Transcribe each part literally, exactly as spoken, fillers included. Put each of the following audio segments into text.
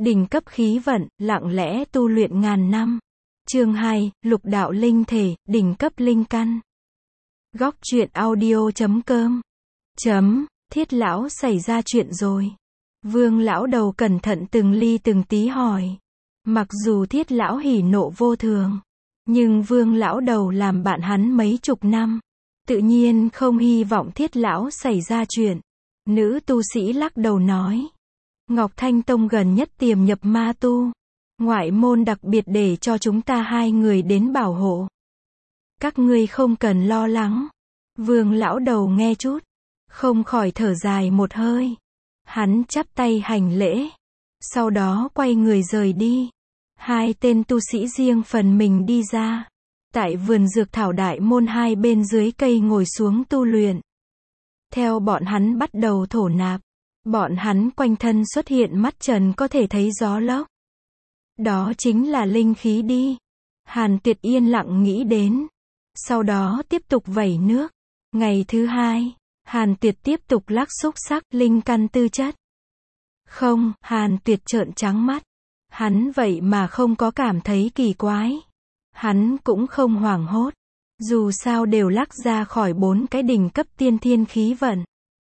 Đỉnh cấp khí vận, lặng lẽ tu luyện ngàn năm. Chương hai, Lục đạo linh thể, đỉnh cấp linh căn. Góc truyện audio chấm com. Chấm, Thiết lão xảy ra chuyện rồi. Vương lão đầu cẩn thận từng ly từng tí hỏi. Mặc dù Thiết lão hỉ nộ vô thường, nhưng Vương lão đầu làm bạn hắn mấy chục năm, tự nhiên không hy vọng Thiết lão xảy ra chuyện. Nữ tu sĩ lắc đầu nói. Ngọc Thanh Tông gần nhất tiềm nhập ma tu. Ngoại môn đặc biệt để cho chúng ta hai người đến bảo hộ. Các ngươi không cần lo lắng. Vương lão đầu nghe chút, không khỏi thở dài một hơi. Hắn chắp tay hành lễ, sau đó quay người rời đi. Hai tên tu sĩ riêng phần mình đi ra. Tại vườn dược thảo đại môn hai bên dưới cây ngồi xuống tu luyện. Theo bọn hắn bắt đầu thổ nạp, bọn hắn quanh thân xuất hiện mắt trần có thể thấy gió lốc. Đó chính là linh khí đi. Hàn Tuyệt yên lặng nghĩ đến. Sau đó tiếp tục vẩy nước. Ngày thứ hai, Hàn Tuyệt tiếp tục lắc xúc sắc linh căn tư chất. Không, Hàn Tuyệt trợn trắng mắt. Hắn vậy mà không có cảm thấy kỳ quái. Hắn cũng không hoảng hốt. Dù sao đều lắc ra khỏi bốn cái đỉnh cấp tiên thiên khí vận.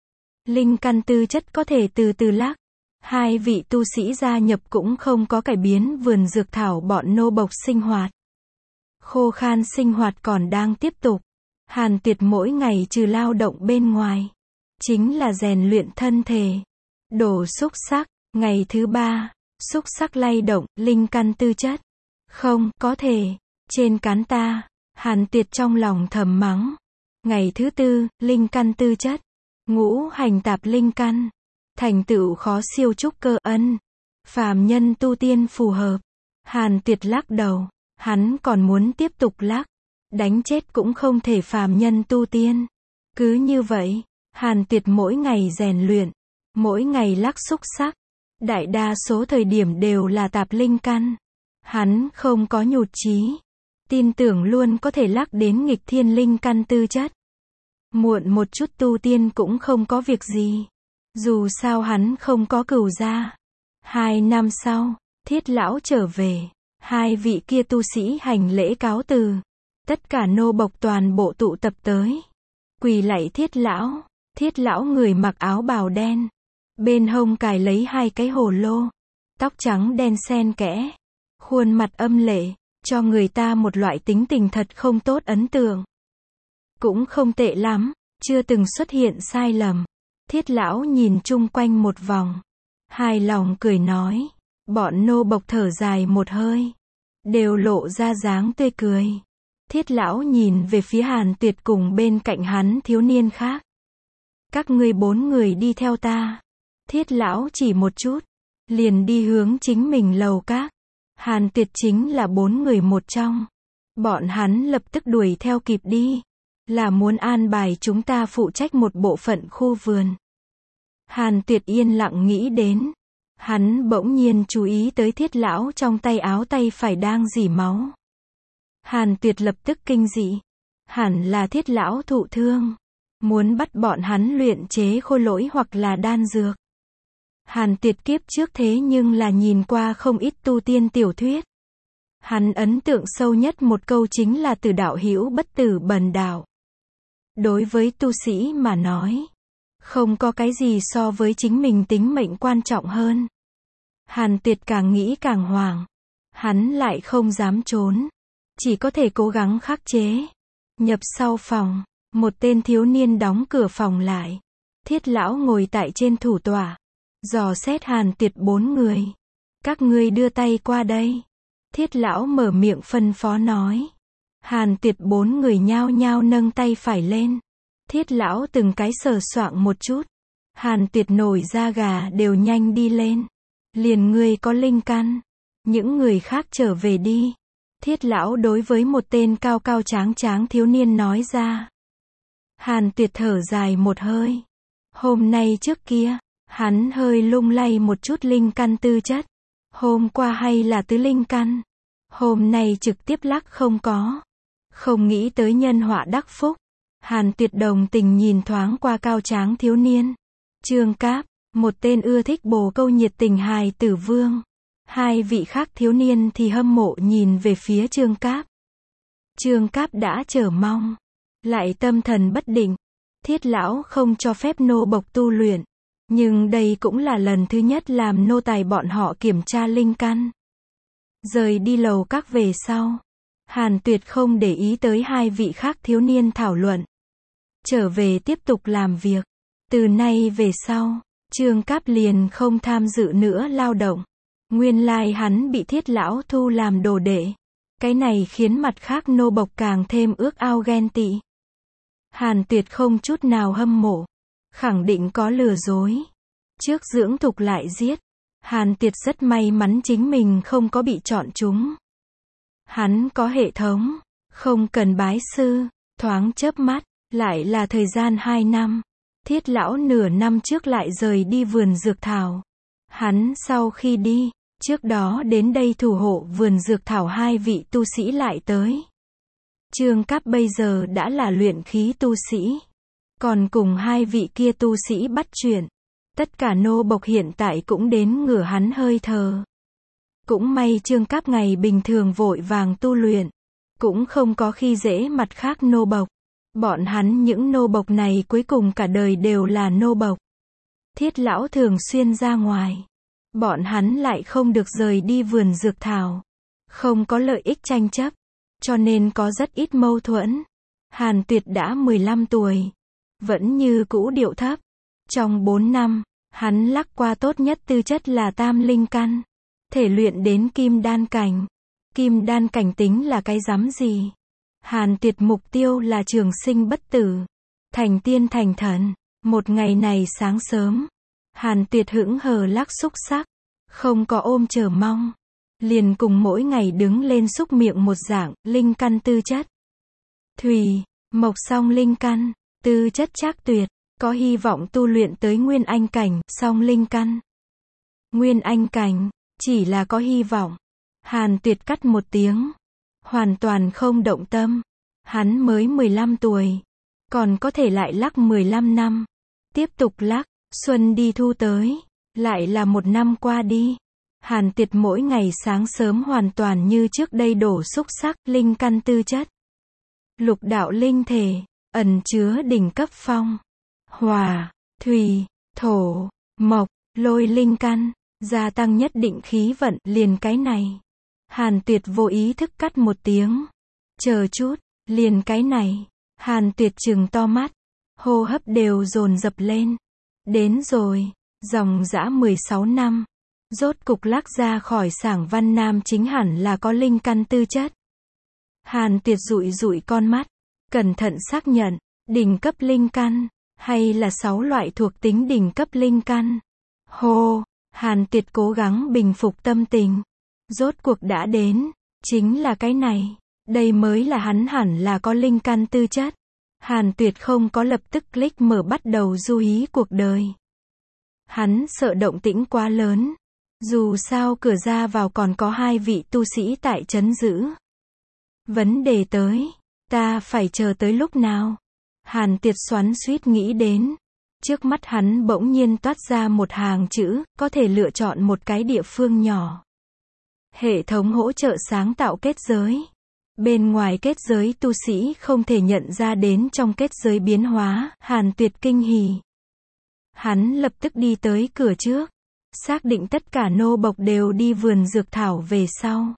Linh căn tư chất có thể từ từ lắc. Hai vị tu sĩ gia nhập cũng không có cải biến vườn dược thảo bọn nô bộc sinh hoạt. Khô khan sinh hoạt còn đang tiếp tục. Hàn Tuyệt mỗi ngày trừ lao động bên ngoài, chính là rèn luyện thân thể. Đổ xúc sắc, ngày thứ ba, xúc sắc lay động, linh căn tư chất. Không, có thể, trên cán ta. Hàn Tuyệt trong lòng thầm mắng. Ngày thứ tư, linh căn tư chất. Ngũ hành tạp linh căn. Thành tựu khó siêu trúc cơ ân. Phàm nhân tu tiên phù hợp. Hàn Tuyệt lắc đầu. Hắn còn muốn tiếp tục lắc. Đánh chết cũng không thể phàm nhân tu tiên. Cứ như vậy, Hàn Tuyệt mỗi ngày rèn luyện. Mỗi ngày lắc xúc sắc. Đại đa số thời điểm đều là tạp linh căn. Hắn không có nhụt chí. Tin tưởng luôn có thể lắc đến nghịch thiên linh căn tư chất. Muộn một chút tu tiên cũng không có việc gì. Dù sao hắn không có cửu gia. Hai năm sau, Thiết lão trở về. Hai vị kia tu sĩ hành lễ cáo từ. Tất cả nô bộc toàn bộ tụ tập tới. Quỳ lạy Thiết lão. Thiết lão người mặc áo bào đen. Bên hông cài lấy hai cái hồ lô. Tóc trắng đen xen kẽ. Khuôn mặt âm lệ, cho người ta một loại tính tình thật không tốt ấn tượng. Cũng không tệ lắm, chưa từng xuất hiện sai lầm. Thiết lão nhìn chung quanh một vòng. Hài lòng cười nói. Bọn nô bộc thở dài một hơi. Đều lộ ra dáng tươi cười. Thiết lão nhìn về phía Hàn Tuyệt cùng bên cạnh hắn thiếu niên khác. Các ngươi bốn người đi theo ta. Thiết lão chỉ một chút. Liền đi hướng chính mình lầu các. Hàn Tuyệt chính là bốn người một trong. Bọn hắn lập tức đuổi theo kịp đi. Là muốn an bài chúng ta phụ trách một bộ phận khu vườn. Hàn Tuyệt yên lặng nghĩ đến. Hắn bỗng nhiên chú ý tới Thiết lão trong tay áo tay phải đang rỉ máu. Hàn Tuyệt lập tức kinh dị. Hẳn là Thiết lão thụ thương. Muốn bắt bọn hắn luyện chế khôi lỗi hoặc là đan dược. Hàn Tuyệt kiếp trước thế nhưng là nhìn qua không ít tu tiên tiểu thuyết. Hắn ấn tượng sâu nhất một câu chính là từ đạo hữu bất tử bần đạo. Đối với tu sĩ mà nói, không có cái gì so với chính mình tính mệnh quan trọng hơn. Hàn Tuyệt càng nghĩ càng hoảng. Hắn lại không dám trốn. Chỉ có thể cố gắng khắc chế. Nhập sau phòng, một tên thiếu niên đóng cửa phòng lại. Thiết lão ngồi tại trên thủ tọa. Dò xét Hàn Tuyệt bốn người. Các ngươi đưa tay qua đây. Thiết lão mở miệng phân phó nói. Hàn Tuyệt bốn người nhao nhao nâng tay phải lên. Thiết lão từng cái sờ soạng một chút. Hàn Tuyệt nổi da gà đều nhanh đi lên. Liền ngươi có linh căn. Những người khác trở về đi. Thiết lão đối với một tên cao cao tráng tráng thiếu niên nói ra. Hàn Tuyệt thở dài một hơi. Hôm nay trước kia, hắn hơi lung lay một chút linh căn tư chất. Hôm qua hay là tứ linh căn. Hôm nay trực tiếp lắc không có. Không nghĩ tới nhân họa đắc phúc. Hàn Tuyệt đồng tình nhìn thoáng qua cao tráng thiếu niên. Trương Cáp, một tên ưa thích bồ câu nhiệt tình hài tử vương. Hai vị khác thiếu niên thì hâm mộ nhìn về phía Trương Cáp. Trương Cáp đã chờ mong, lại tâm thần bất định. Thiết lão không cho phép nô bộc tu luyện, nhưng đây cũng là lần thứ nhất làm nô tài bọn họ kiểm tra linh căn. Rời đi lầu các về sau, Hàn Tuyệt không để ý tới hai vị khác thiếu niên thảo luận. Trở về tiếp tục làm việc. Từ nay về sau, Trương Cáp liền không tham dự nữa lao động. Nguyên lai hắn bị Thiết lão thu làm đồ đệ. Cái này khiến mặt khác nô bộc càng thêm ước ao ghen tị. Hàn Tuyệt không chút nào hâm mộ, khẳng định có lừa dối. Trước dưỡng thục lại giết. Hàn Tuyệt rất may mắn chính mình không có bị chọn chúng. Hắn có hệ thống, không cần bái sư, thoáng chớp mắt, lại là thời gian hai năm. Thiết lão nửa năm trước lại rời đi vườn dược thảo. Hắn sau khi đi, trước đó đến đây thủ hộ vườn dược thảo hai vị tu sĩ lại tới. Trương Cáp bây giờ đã là luyện khí tu sĩ, còn cùng hai vị kia tu sĩ bắt chuyện. Tất cả nô bộc hiện tại cũng đến ngửa hắn hơi thở. Cũng may Trương Cáp ngày bình thường vội vàng tu luyện, cũng không có khi dễ mặt khác nô bộc. Bọn hắn những nô bộc này cuối cùng cả đời đều là nô bộc. Thiết lão thường xuyên ra ngoài, bọn hắn lại không được rời đi vườn dược thảo, không có lợi ích tranh chấp, cho nên có rất ít mâu thuẫn. Hàn Tuyệt đã mười lăm tuổi, vẫn như cũ điệu thấp. Trong bốn năm, hắn lắc qua tốt nhất tư chất là tam linh căn, thể luyện đến kim đan cảnh. Kim đan cảnh tính là cái rắm gì? Hàn Tuyệt mục tiêu là trường sinh bất tử, thành tiên thành thần. Một ngày này sáng sớm, Hàn Tuyệt hững hờ lắc xúc sắc, không có ôm chờ mong, liền cùng mỗi ngày đứng lên xúc miệng một dạng, linh căn tư chất. Thủy, mộc song linh căn, tư chất trác tuyệt, có hy vọng tu luyện tới nguyên anh cảnh, song linh căn. Nguyên anh cảnh, chỉ là có hy vọng. Hàn Tuyệt cắt một tiếng, hoàn toàn không động tâm. Hắn mới mười lăm tuổi, còn có thể lại lắc mười lăm năm. Tiếp tục lắc, xuân đi thu tới, lại là một năm qua đi. Hàn Tuyệt mỗi ngày sáng sớm hoàn toàn như trước đây đổ xúc sắc, linh căn tư chất. Lục đạo linh thể, ẩn chứa đỉnh cấp phong, hỏa, thủy, thổ, mộc, lôi linh căn, gia tăng nhất định khí vận, liền cái này. Hàn Tuyệt vô ý thức cắt một tiếng. Chờ chút, liền cái này. Hàn Tuyệt trừng to mắt, hô hấp đều dồn dập lên. Đến rồi, dòng dã mười sáu năm, rốt cục lắc ra khỏi Sảng Văn Nam chính hẳn là có linh căn tư chất. Hàn Tuyệt dụi dụi con mắt, cẩn thận xác nhận, đỉnh cấp linh căn, hay là sáu loại thuộc tính đỉnh cấp linh căn. Hô, Hàn Tuyệt cố gắng bình phục tâm tình. Rốt cuộc đã đến, chính là cái này. Đây mới là hắn hẳn là có linh căn tư chất. Hàn Tuyệt không có lập tức click mở bắt đầu du hí cuộc đời. Hắn sợ động tĩnh quá lớn. Dù sao cửa ra vào còn có hai vị tu sĩ tại trấn giữ. Vấn đề tới, ta phải chờ tới lúc nào? Hàn Tuyệt xoắn xuýt nghĩ đến. Trước mắt hắn bỗng nhiên toát ra một hàng chữ, có thể lựa chọn một cái địa phương nhỏ. Hệ thống hỗ trợ sáng tạo kết giới. Bên ngoài kết giới tu sĩ không thể nhận ra đến trong kết giới biến hóa, Hàn Tuyệt kinh hỉ. Hắn lập tức đi tới cửa trước, xác định tất cả nô bộc đều đi vườn dược thảo về sau.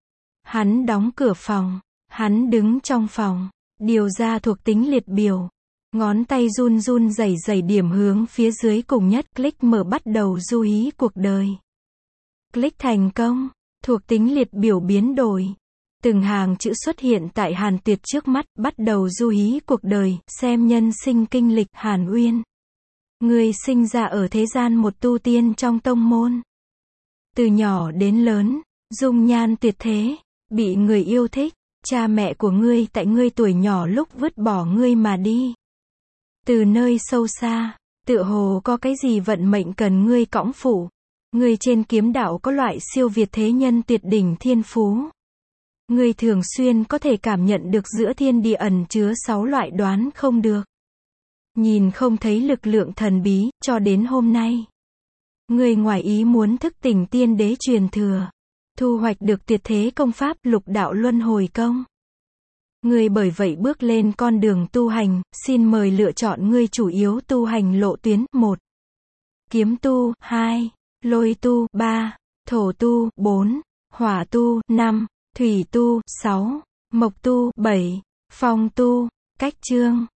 Hắn đóng cửa phòng, hắn đứng trong phòng, điều ra thuộc tính liệt biểu. Ngón tay run run rẩy rẩy điểm hướng phía dưới cùng nhất, click mở bắt đầu du hí cuộc đời. Click thành công, thuộc tính liệt biểu biến đổi. Từng hàng chữ xuất hiện tại Hàn Tuyệt trước mắt, bắt đầu du hí cuộc đời, xem nhân sinh kinh lịch. Hàn Uyên, người sinh ra ở thế gian một tu tiên trong tông môn. Từ nhỏ đến lớn, dung nhan tuyệt thế, bị người yêu thích. Cha mẹ của ngươi tại ngươi tuổi nhỏ lúc vứt bỏ ngươi mà đi. Từ nơi sâu xa, tựa hồ có cái gì vận mệnh cần ngươi cõng phụ. Ngươi trên kiếm đạo có loại siêu việt thế nhân tuyệt đỉnh thiên phú. Ngươi thường xuyên có thể cảm nhận được giữa thiên địa ẩn chứa sáu loại đoán không được, nhìn không thấy lực lượng thần bí, cho đến hôm nay. Người ngoài ý muốn thức tỉnh tiên đế truyền thừa. Thu hoạch được tuyệt thế công pháp lục đạo luân hồi công. Người bởi vậy bước lên con đường tu hành, xin mời lựa chọn người chủ yếu tu hành lộ tuyến. một. Kiếm tu, hai. Lôi tu, ba. Thổ tu, bốn. Hỏa tu, năm. Thủy tu, sáu. Mộc tu, bảy. Phong tu. Cách chương